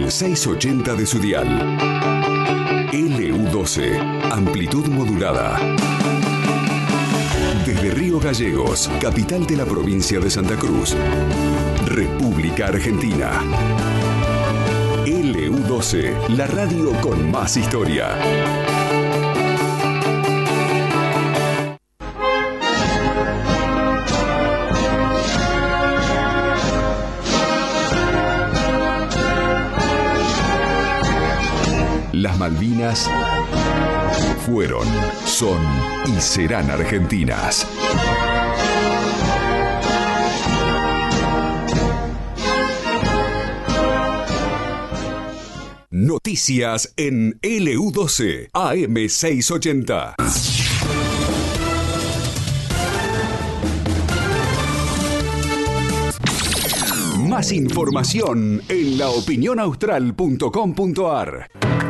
AM680 de su dial. LU12, amplitud modulada. Desde Río Gallegos, capital de la provincia de Santa Cruz, República Argentina. LU12, la radio con más historia. Las Malvinas fueron, son y serán argentinas. Noticias en LU12 AM680. Más información en laopinionaustral.com.ar.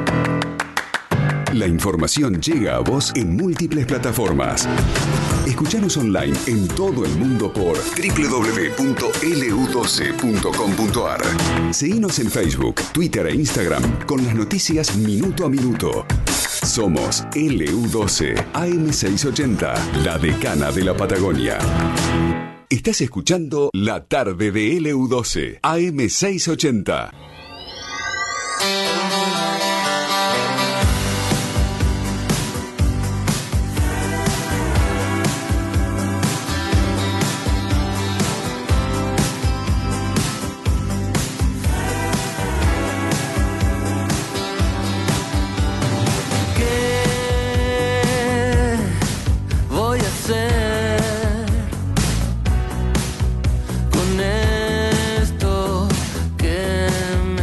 La información llega a vos en múltiples plataformas. Escuchanos online en todo el mundo por www.lu12.com.ar. Seguinos en Facebook, Twitter e Instagram con las noticias minuto a minuto. Somos LU12 AM680, la decana de la Patagonia. Estás escuchando La Tarde de LU12 AM680. Con esto que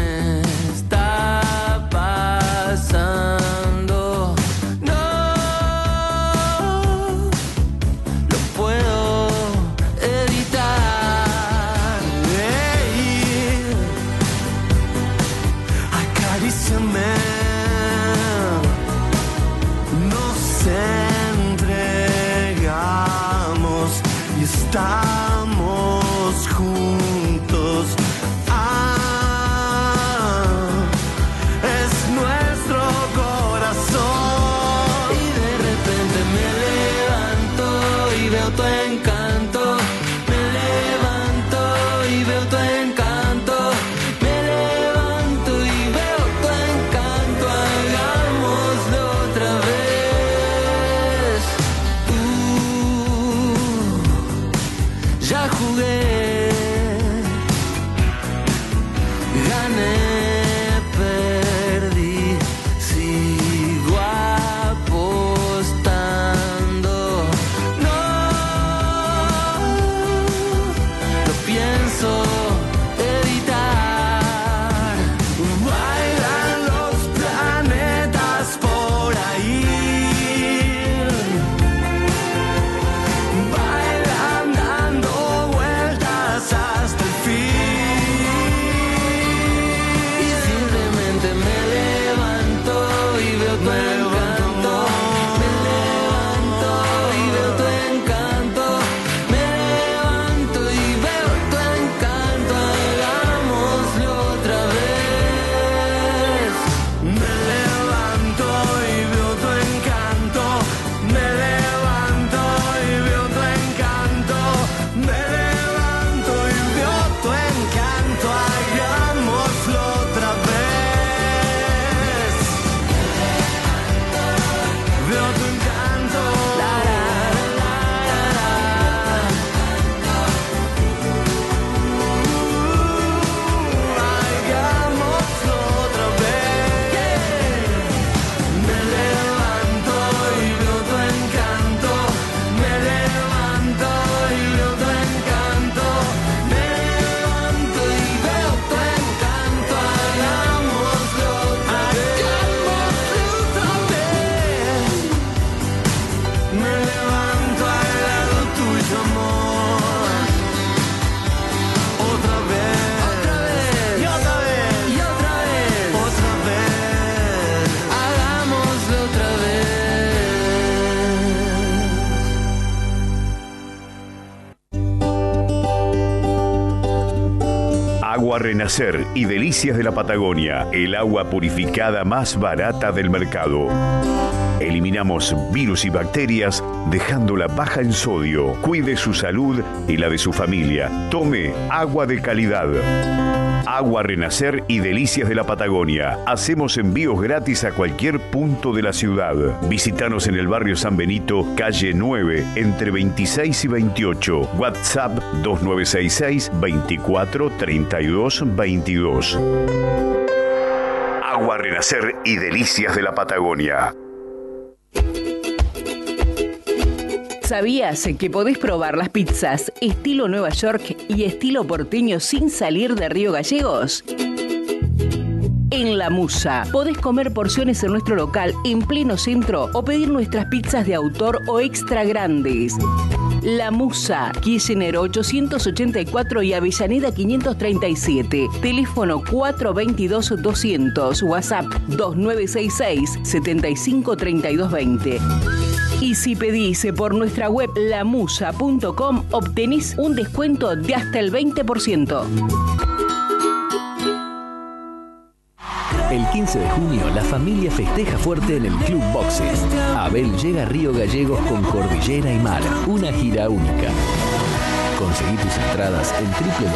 Agua Renacer y Delicias de la Patagonia, el agua purificada más barata del mercado. Eliminamos virus y bacterias dejándola baja en sodio. Cuide su salud y la de su familia. Tome agua de calidad. Agua Renacer y Delicias de la Patagonia. Hacemos envíos gratis a cualquier punto de la ciudad. Visítanos en el barrio San Benito, calle 9, entre 26 y 28. WhatsApp 2966 24 32 22. Agua Renacer y Delicias de la Patagonia. ¿Sabías que podés probar las pizzas estilo Nueva York y estilo porteño sin salir de Río Gallegos? En La Musa podés comer porciones en nuestro local en pleno centro o pedir nuestras pizzas de autor o extra grandes. La Musa, Kirchner 884 y Avellaneda 537. Teléfono 422-200. WhatsApp 2966-753220. Y si pedís por nuestra web lamusa.com, obtenés un descuento de hasta el 20%. El 15 de junio la familia festeja fuerte en el Club Boxes. Abel llega a Río Gallegos con Cordillera y Mar, una gira única. Conseguí tus entradas en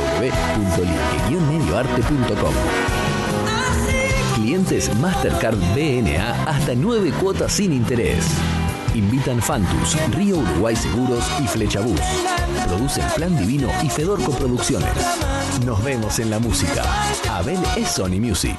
www.ligue-medioarte.com. Clientes Mastercard BNA hasta 9 cuotas sin interés. Invitan Fantus, Río Uruguay Seguros y Flechabús. Producen Plan Divino y Fedorco Producciones. Nos vemos en la música. Abel es Sony Music.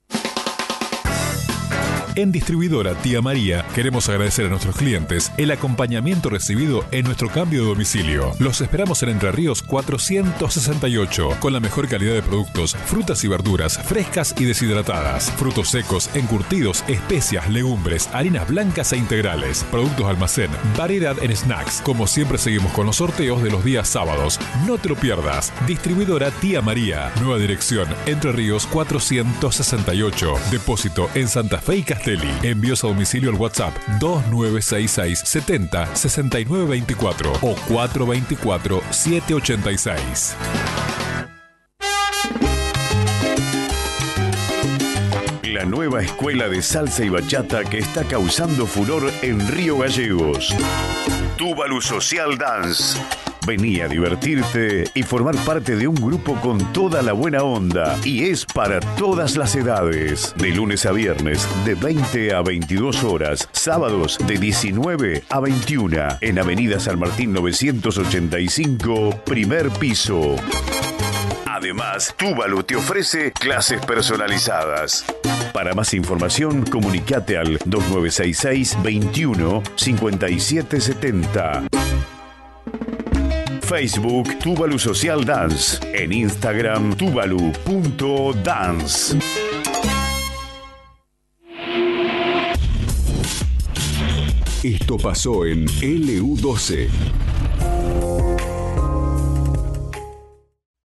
En Distribuidora Tía María queremos agradecer a nuestros clientes el acompañamiento recibido en nuestro cambio de domicilio. Los esperamos en Entre Ríos 468 con la mejor calidad de productos, frutas y verduras frescas y deshidratadas, frutos secos, encurtidos, especias, legumbres, harinas blancas e integrales, productos de almacén, variedad en snacks. Como siempre seguimos con los sorteos de los días sábados. No te lo pierdas. Distribuidora Tía María. Nueva dirección Entre Ríos 468. Depósito en Santa Fe y Castellón. Envíos a domicilio al WhatsApp 2966 70 69 24 o 424 786. La nueva escuela de salsa y bachata que está causando furor en Río Gallegos. Tuvalu Social Dance. Vení a divertirte y formar parte de un grupo con toda la buena onda. Y es para todas las edades. De lunes a viernes, de 20 a 22 horas. Sábados, de 19 a 21. En Avenida San Martín 985, primer piso. Además, Tuvalu te ofrece clases personalizadas. Para más información, comunicate al 2966 21 5770. Facebook Tuvalu Social Dance. En Instagram tuvalu.dance. Esto pasó en LU12.